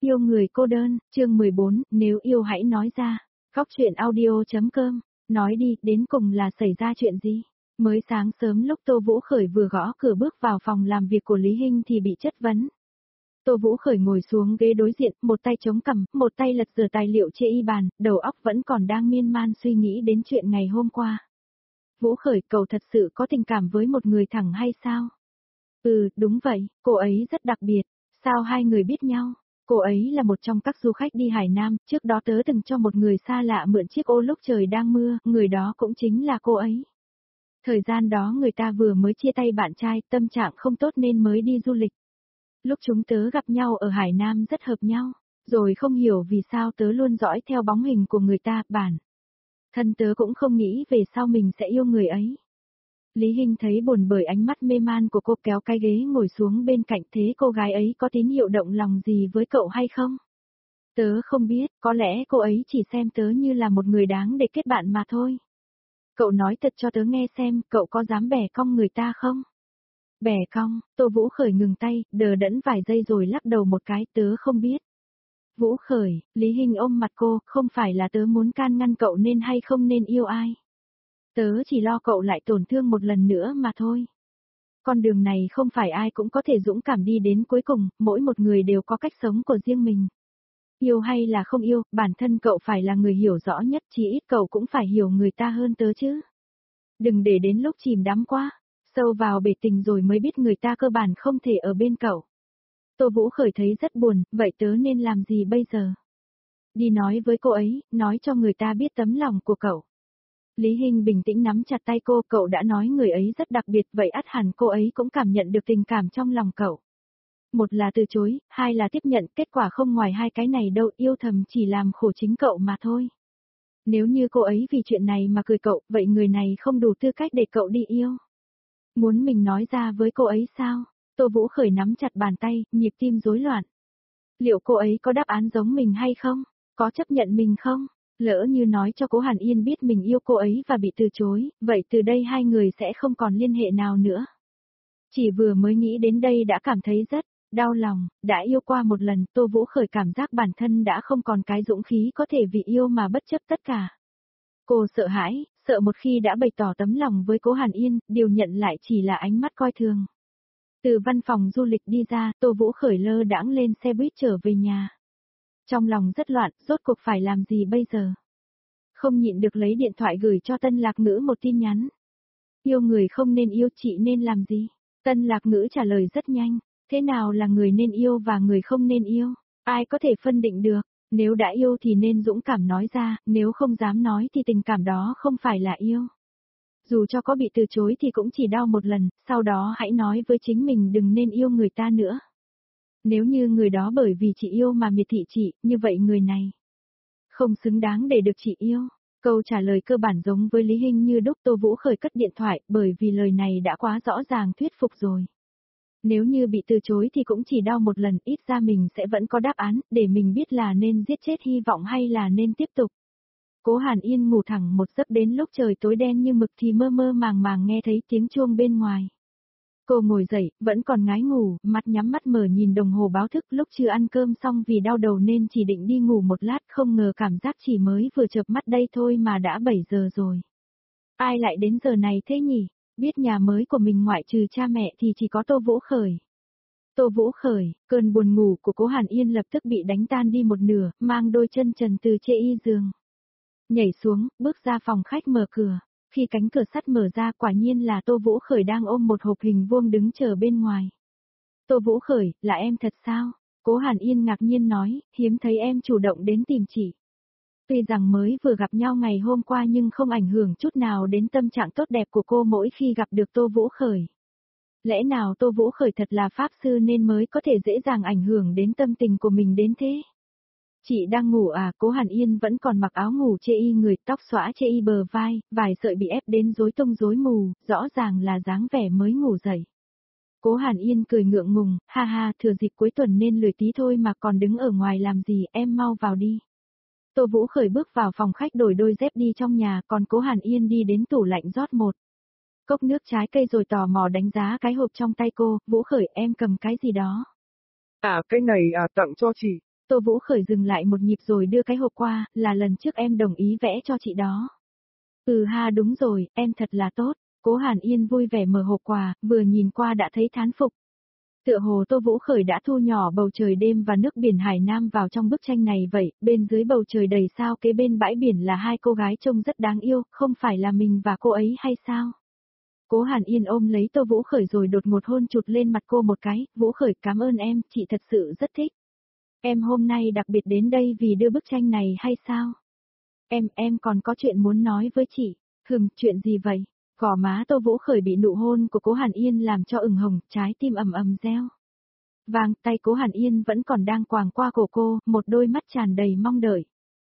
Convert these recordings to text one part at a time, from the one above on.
Yêu người cô đơn, chương 14, nếu yêu hãy nói ra. Góc truyện audio.com, nói đi, đến cùng là xảy ra chuyện gì? Mới sáng sớm lúc Tô Vũ Khởi vừa gõ cửa bước vào phòng làm việc của Lý Hinh thì bị chất vấn. Tô Vũ Khởi ngồi xuống ghế đối diện, một tay chống cằm, một tay lật dở tài liệu trên y bàn, đầu óc vẫn còn đang miên man suy nghĩ đến chuyện ngày hôm qua. Vũ Khởi, cậu thật sự có tình cảm với một người thẳng hay sao? Ừ, đúng vậy, cô ấy rất đặc biệt. Sao hai người biết nhau? Cô ấy là một trong các du khách đi Hải Nam, trước đó tớ từng cho một người xa lạ mượn chiếc ô lúc trời đang mưa, người đó cũng chính là cô ấy. Thời gian đó người ta vừa mới chia tay bạn trai, tâm trạng không tốt nên mới đi du lịch. Lúc chúng tớ gặp nhau ở Hải Nam rất hợp nhau, rồi không hiểu vì sao tớ luôn dõi theo bóng hình của người ta, bản thân tớ cũng không nghĩ về sau mình sẽ yêu người ấy. Lý Hinh thấy buồn bởi ánh mắt mê man của cô, kéo cái ghế ngồi xuống bên cạnh. Thế cô gái ấy có tín hiệu động lòng gì với cậu hay không? Tớ không biết, có lẽ cô ấy chỉ xem tớ như là một người đáng để kết bạn mà thôi. Cậu nói thật cho tớ nghe xem, cậu có dám bẻ cong người ta không? Bẻ cong, Tô Vũ Khởi ngừng tay, đờ đẫn vài giây rồi lắc đầu một cái, tớ không biết. Vũ Khởi, Lý Hinh ôm mặt cô, không phải là tớ muốn can ngăn cậu nên hay không nên yêu ai. Tớ chỉ lo cậu lại tổn thương một lần nữa mà thôi. Con đường này không phải ai cũng có thể dũng cảm đi đến cuối cùng, mỗi một người đều có cách sống của riêng mình. Yêu hay là không yêu, bản thân cậu phải là người hiểu rõ nhất, chỉ ít cậu cũng phải hiểu người ta hơn tớ chứ. Đừng để đến lúc chìm đắm quá, sâu vào bể tình rồi mới biết người ta cơ bản không thể ở bên cậu. Tô Vũ Khởi thấy rất buồn, vậy tớ nên làm gì bây giờ? Đi nói với cô ấy, nói cho người ta biết tấm lòng của cậu. Lý Hinh bình tĩnh nắm chặt tay cô, cậu đã nói người ấy rất đặc biệt, vậy ắt hẳn cô ấy cũng cảm nhận được tình cảm trong lòng cậu. Một là từ chối, hai là tiếp nhận, kết quả không ngoài hai cái này đâu, yêu thầm chỉ làm khổ chính cậu mà thôi. Nếu như cô ấy vì chuyện này mà cười cậu, vậy người này không đủ tư cách để cậu đi yêu. Muốn mình nói ra với cô ấy sao? Tô Vũ Khởi nắm chặt bàn tay, nhịp tim rối loạn. Liệu cô ấy có đáp án giống mình hay không? Có chấp nhận mình không? Lỡ như nói cho Cố Hàn Yên biết mình yêu cô ấy và bị từ chối, vậy từ đây hai người sẽ không còn liên hệ nào nữa. Chỉ vừa mới nghĩ đến đây đã cảm thấy rất đau lòng, đã yêu qua một lần, Tô Vũ Khởi cảm giác bản thân đã không còn cái dũng khí có thể vì yêu mà bất chấp tất cả. Cô sợ hãi, sợ một khi đã bày tỏ tấm lòng với Cố Hàn Yên, điều nhận lại chỉ là ánh mắt coi thường. Từ văn phòng du lịch đi ra, Tô Vũ Khởi lơ đãng lên xe buýt trở về nhà. Trong lòng rất loạn, rốt cuộc phải làm gì bây giờ? Không nhịn được lấy điện thoại gửi cho Tân Lạc Ngữ một tin nhắn. Yêu người không nên yêu, chị nên làm gì? Tân Lạc Ngữ trả lời rất nhanh. Thế nào là người nên yêu và người không nên yêu? Ai có thể phân định được? Nếu đã yêu thì nên dũng cảm nói ra, nếu không dám nói thì tình cảm đó không phải là yêu. Dù cho có bị từ chối thì cũng chỉ đau một lần, sau đó hãy nói với chính mình đừng nên yêu người ta nữa. Nếu như người đó bởi vì chị yêu mà miệt thị chị, như vậy người này không xứng đáng để được chị yêu. Câu trả lời cơ bản giống với Lý Hinh như đúc. Tô Vũ Khởi cất điện thoại, bởi vì lời này đã quá rõ ràng thuyết phục rồi. Nếu như bị từ chối thì cũng chỉ đau một lần, ít ra mình sẽ vẫn có đáp án, để mình biết là nên giết chết hy vọng hay là nên tiếp tục. Cố Hàn Yên ngủ thẳng một giấc, đến lúc trời tối đen như mực thì mơ mơ màng màng nghe thấy tiếng chuông bên ngoài. Cô ngồi dậy, vẫn còn ngái ngủ, mắt nhắm mắt mở nhìn đồng hồ báo thức, lúc chưa ăn cơm xong vì đau đầu nên chỉ định đi ngủ một lát, không ngờ cảm giác chỉ mới vừa chợp mắt đây thôi mà đã 7 giờ rồi. Ai lại đến giờ này thế nhỉ? Biết nhà mới của mình ngoại trừ cha mẹ thì chỉ có Tô Vũ Khởi. Tô Vũ Khởi, cơn buồn ngủ của Cố Hàn Yên lập tức bị đánh tan đi một nửa, mang đôi chân trần từ trên y giường. Nhảy xuống, bước ra phòng khách mở cửa. Khi cánh cửa sắt mở ra, quả nhiên là Tô Vũ Khởi đang ôm một hộp hình vuông đứng chờ bên ngoài. Tô Vũ Khởi, là em thật sao? Cố Hàn Yên ngạc nhiên nói, hiếm thấy em chủ động đến tìm chị. Tuy rằng mới vừa gặp nhau ngày hôm qua nhưng không ảnh hưởng chút nào đến tâm trạng tốt đẹp của cô mỗi khi gặp được Tô Vũ Khởi. Lẽ nào Tô Vũ Khởi thật là pháp sư nên mới có thể dễ dàng ảnh hưởng đến tâm tình của mình đến thế? Chị đang ngủ à? Cố Hàn Yên vẫn còn mặc áo ngủ chê y người, tóc xõa chê y bờ vai, vài sợi bị ép đến rối tung rối mù, rõ ràng là dáng vẻ mới ngủ dậy. Cố Hàn Yên cười ngượng ngùng, ha ha, thừa dịp cuối tuần nên lười tí thôi mà còn đứng ở ngoài làm gì, em mau vào đi. Tô Vũ Khởi bước vào phòng khách đổi đôi dép đi trong nhà, còn Cố Hàn Yên đi đến tủ lạnh rót một cốc nước trái cây rồi tò mò đánh giá cái hộp trong tay cô. Vũ Khởi, em cầm cái gì đó? À, cái này à, tặng cho chị. Tô Vũ Khởi dừng lại một nhịp rồi đưa cái hộp qua, là lần trước em đồng ý vẽ cho chị đó. Ừ ha đúng rồi, em thật là tốt. Cố Hàn Yên vui vẻ mở hộp quà, vừa nhìn qua đã thấy thán phục. Tựa hồ Tô Vũ Khởi đã thu nhỏ bầu trời đêm và nước biển Hải Nam vào trong bức tranh này vậy, bên dưới bầu trời đầy sao kế bên bãi biển là hai cô gái trông rất đáng yêu, không phải là mình và cô ấy hay sao? Cố Hàn Yên ôm lấy Tô Vũ Khởi rồi đột ngột hôn chụt lên mặt cô một cái, Vũ Khởi cảm ơn em, chị thật sự rất thích. Em hôm nay đặc biệt đến đây vì đưa bức tranh này hay sao? Em còn có chuyện muốn nói với chị. Chuyện gì vậy? Gò má Tô Vũ Khởi bị nụ hôn của Cố Hàn Yên làm cho ửng hồng, trái tim ầm ầm reo. Vàng tay Cố Hàn Yên vẫn còn đang quàng qua cổ cô, một đôi mắt tràn đầy mong đợi.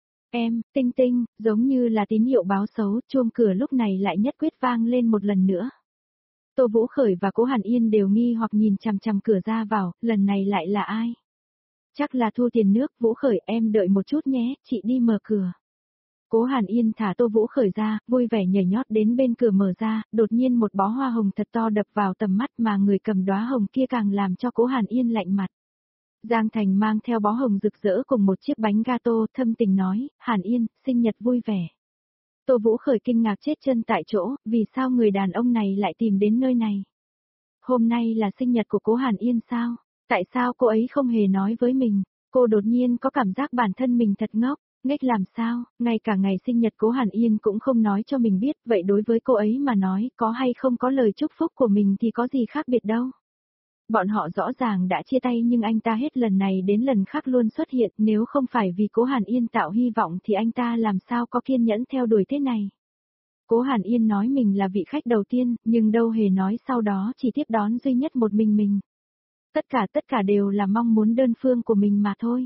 Em, tinh tinh, giống như là tín hiệu báo xấu, chuông cửa lúc này lại nhất quyết vang lên một lần nữa. Tô Vũ Khởi và Cố Hàn Yên đều nghi hoặc nhìn chằm chằm cửa ra vào, lần này lại là ai? Chắc là thu tiền nước, Vũ Khởi em đợi một chút nhé, chị đi mở cửa. Cố Hàn Yên thả Tô Vũ Khởi ra, vui vẻ nhảy nhót đến bên cửa mở ra, đột nhiên một bó hoa hồng thật to đập vào tầm mắt mà người cầm đóa hồng kia càng làm cho Cố Hàn Yên lạnh mặt. Giang Thành mang theo bó hồng rực rỡ cùng một chiếc bánh gato, thâm tình nói, Hàn Yên, sinh nhật vui vẻ. Tô Vũ Khởi kinh ngạc chết chân tại chỗ, vì sao người đàn ông này lại tìm đến nơi này? Hôm nay là sinh nhật của Cố Hàn Yên sao? Tại sao cô ấy không hề nói với mình? Cô đột nhiên có cảm giác bản thân mình thật ngốc, nghếch làm sao, ngay cả ngày sinh nhật Cố Hàn Yên cũng không nói cho mình biết, vậy đối với cô ấy mà nói, có hay không có lời chúc phúc của mình thì có gì khác biệt đâu. Bọn họ rõ ràng đã chia tay nhưng anh ta hết lần này đến lần khác luôn xuất hiện, nếu không phải vì Cố Hàn Yên tạo hy vọng thì anh ta làm sao có kiên nhẫn theo đuổi thế này. Cố Hàn Yên nói mình là vị khách đầu tiên, nhưng đâu hề nói sau đó chỉ tiếp đón duy nhất một mình. Tất cả đều là mong muốn đơn phương của mình mà thôi.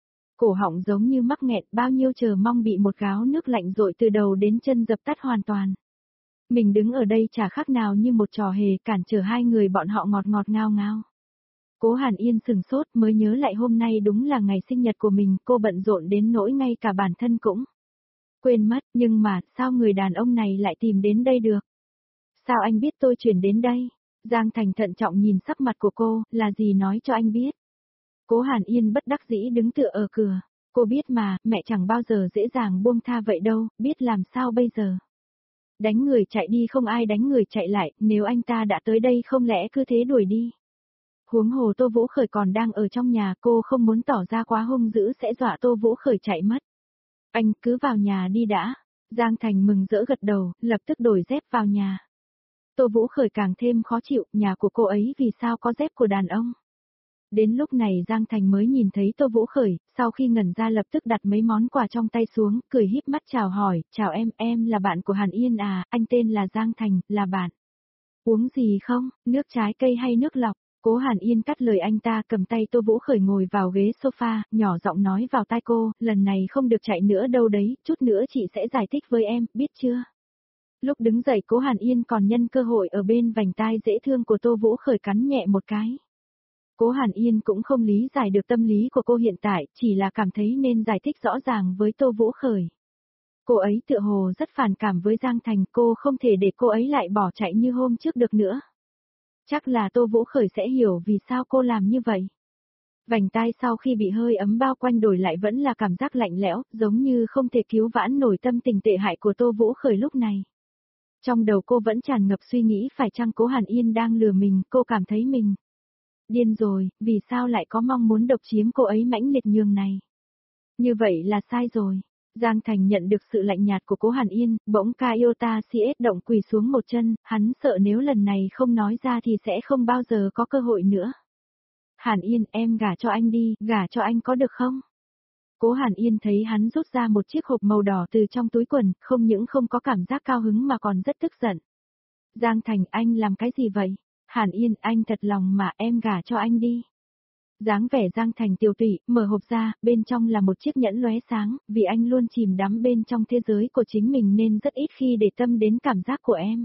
Cổ họng giống như mắc nghẹn, bao nhiêu chờ mong bị một gáo nước lạnh rội từ đầu đến chân dập tắt hoàn toàn. Mình đứng ở đây chả khác nào như một trò hề cản trở hai người bọn họ ngọt ngọt ngao ngao. Cố Hàn Yên sừng sốt mới nhớ lại hôm nay đúng là ngày sinh nhật của mình, cô bận rộn đến nỗi ngay cả bản thân cũng quên mất, nhưng mà sao người đàn ông này lại tìm đến đây được? Sao anh biết tôi chuyển đến đây? Giang Thành thận trọng nhìn sắc mặt của cô, là gì nói cho anh biết? Cố Hàn Yên bất đắc dĩ đứng tựa ở cửa. Cô biết mà, mẹ chẳng bao giờ dễ dàng buông tha vậy đâu, biết làm sao bây giờ? Đánh người chạy đi không ai đánh người chạy lại, nếu anh ta đã tới đây không lẽ cứ thế đuổi đi? Huống hồ Tô Vũ Khởi còn đang ở trong nhà, cô không muốn tỏ ra quá hung dữ sẽ dọa Tô Vũ Khởi chạy mất. Anh cứ vào nhà đi đã. Giang Thành mừng rỡ gật đầu, lập tức đổi dép vào nhà. Tô Vũ Khởi càng thêm khó chịu, nhà của cô ấy vì sao có dép của đàn ông. Đến lúc này Giang Thành mới nhìn thấy Tô Vũ Khởi, sau khi ngẩn ra lập tức đặt mấy món quà trong tay xuống, cười híp mắt chào hỏi, chào em là bạn của Hàn Yên à, anh tên là Giang Thành, là bạn. Uống gì không, nước trái cây hay nước lọc? Cố Hàn Yên cắt lời anh ta cầm tay Tô Vũ Khởi ngồi vào ghế sofa, nhỏ giọng nói vào tai cô, lần này không được chạy nữa đâu đấy, chút nữa chị sẽ giải thích với em, biết chưa? Lúc đứng dậy Cố Hàn Yên còn nhân cơ hội ở bên vành tai dễ thương của Tô Vũ Khởi cắn nhẹ một cái. Cố Hàn Yên cũng không lý giải được tâm lý của cô hiện tại, chỉ là cảm thấy nên giải thích rõ ràng với Tô Vũ Khởi. Cô ấy tựa hồ rất phản cảm với Giang Thành, cô không thể để cô ấy lại bỏ chạy như hôm trước được nữa. Chắc là Tô Vũ Khởi sẽ hiểu vì sao cô làm như vậy. Vành tai sau khi bị hơi ấm bao quanh đổi lại vẫn là cảm giác lạnh lẽo, giống như không thể cứu vãn nổi tâm tình tệ hại của Tô Vũ Khởi lúc này. Trong đầu cô vẫn tràn ngập suy nghĩ phải chăng Cố Hàn Yên đang lừa mình, cô cảm thấy mình điên rồi, vì sao lại có mong muốn độc chiếm cô ấy mãnh liệt nhường này. Như vậy là sai rồi. Giang Thành nhận được sự lạnh nhạt của Cố Hàn Yên, bỗng Kaiota CS động quỳ xuống một chân, hắn sợ nếu lần này không nói ra thì sẽ không bao giờ có cơ hội nữa. Hàn Yên, em gả cho anh đi, gả cho anh có được không? Cố Hàn Yên thấy hắn rút ra một chiếc hộp màu đỏ từ trong túi quần, không những không có cảm giác cao hứng mà còn rất tức giận. Giang Thành, anh làm cái gì vậy? Hàn Yên, anh thật lòng mà em gả cho anh đi. Dáng vẻ Giang Thành tiêu tụy, mở hộp ra, bên trong là một chiếc nhẫn lóe sáng, vì anh luôn chìm đắm bên trong thế giới của chính mình nên rất ít khi để tâm đến cảm giác của em.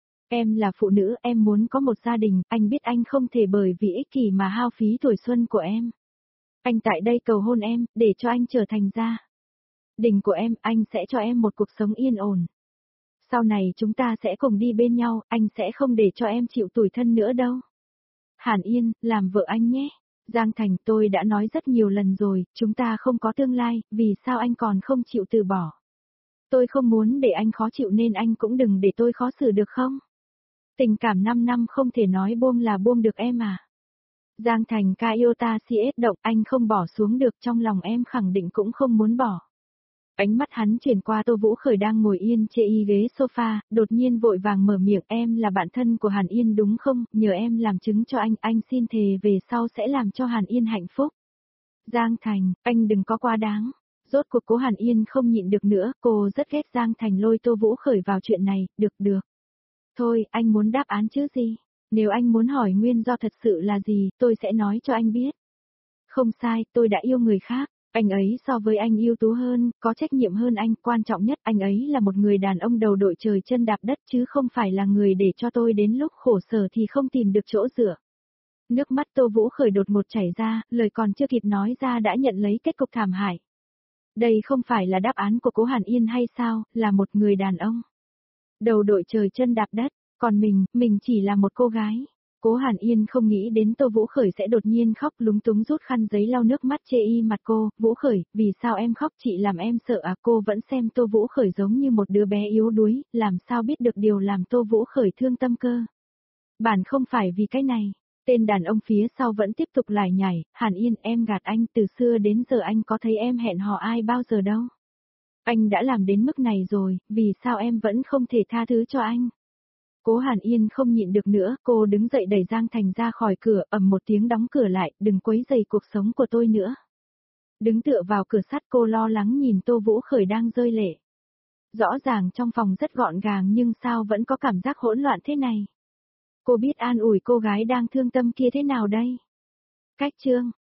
Em là phụ nữ, em muốn có một gia đình, anh biết anh không thể bởi vì ích kỷ mà hao phí tuổi xuân của em. Anh tại đây cầu hôn em, để cho anh trở thành gia đình của em, anh sẽ cho em một cuộc sống yên ổn. Sau này chúng ta sẽ cùng đi bên nhau, anh sẽ không để cho em chịu tủi thân nữa đâu. Hàn Yên, làm vợ anh nhé. Giang Thành, tôi đã nói rất nhiều lần rồi, chúng ta không có tương lai, vì sao anh còn không chịu từ bỏ? Tôi không muốn để anh khó chịu nên anh cũng đừng để tôi khó xử được không? Tình cảm 5 năm không thể nói buông là buông được em à. Giang Thành Kyota CS động, anh không bỏ xuống được, trong lòng em khẳng định cũng không muốn bỏ. Ánh mắt hắn chuyển qua Tô Vũ Khởi đang ngồi yên trên ghế sofa, đột nhiên vội vàng mở miệng, em là bạn thân của Hàn Yên đúng không, nhờ em làm chứng cho anh xin thề về sau sẽ làm cho Hàn Yên hạnh phúc. Giang Thành, anh đừng có quá đáng. Rốt cuộc Cố Hàn Yên không nhịn được nữa, cô rất ghét Giang Thành lôi Tô Vũ Khởi vào chuyện này, được. Thôi, anh muốn đáp án chứ gì? Nếu anh muốn hỏi nguyên do thật sự là gì, tôi sẽ nói cho anh biết. Không sai, tôi đã yêu người khác. Anh ấy so với anh ưu tú hơn, có trách nhiệm hơn anh, quan trọng nhất anh ấy là một người đàn ông đầu đội trời chân đạp đất chứ không phải là người để cho tôi đến lúc khổ sở thì không tìm được chỗ dựa. Nước mắt Tô Vũ Khởi đột ngột chảy ra, lời còn chưa kịp nói ra đã nhận lấy kết cục thảm hại. Đây không phải là đáp án của Cố Hàn Yên hay sao, là một người đàn ông. Đầu đội trời chân đạp đất, còn mình chỉ là một cô gái. Cố Hàn Yên không nghĩ đến Tô Vũ Khởi sẽ đột nhiên khóc, lúng túng rút khăn giấy lau nước mắt chê y mặt cô, Vũ Khởi, vì sao em khóc, chị làm em sợ à? Cô vẫn xem Tô Vũ Khởi giống như một đứa bé yếu đuối, làm sao biết được điều làm Tô Vũ Khởi thương tâm cơ. Bản không phải vì cái này, tên đàn ông phía sau vẫn tiếp tục lải nhải, Hàn Yên em gạt anh, từ xưa đến giờ anh có thấy em hẹn hò ai bao giờ đâu. Anh đã làm đến mức này rồi, vì sao em vẫn không thể tha thứ cho anh? Cố Hàn Yên không nhịn được nữa, cô đứng dậy đẩy Giang Thành ra khỏi cửa, ầm một tiếng đóng cửa lại, đừng quấy rầy cuộc sống của tôi nữa. Đứng tựa vào cửa sắt cô lo lắng nhìn Tô Vũ Khởi đang rơi lệ. Rõ ràng trong phòng rất gọn gàng nhưng sao vẫn có cảm giác hỗn loạn thế này? Cô biết an ủi cô gái đang thương tâm kia thế nào đây? Cách chương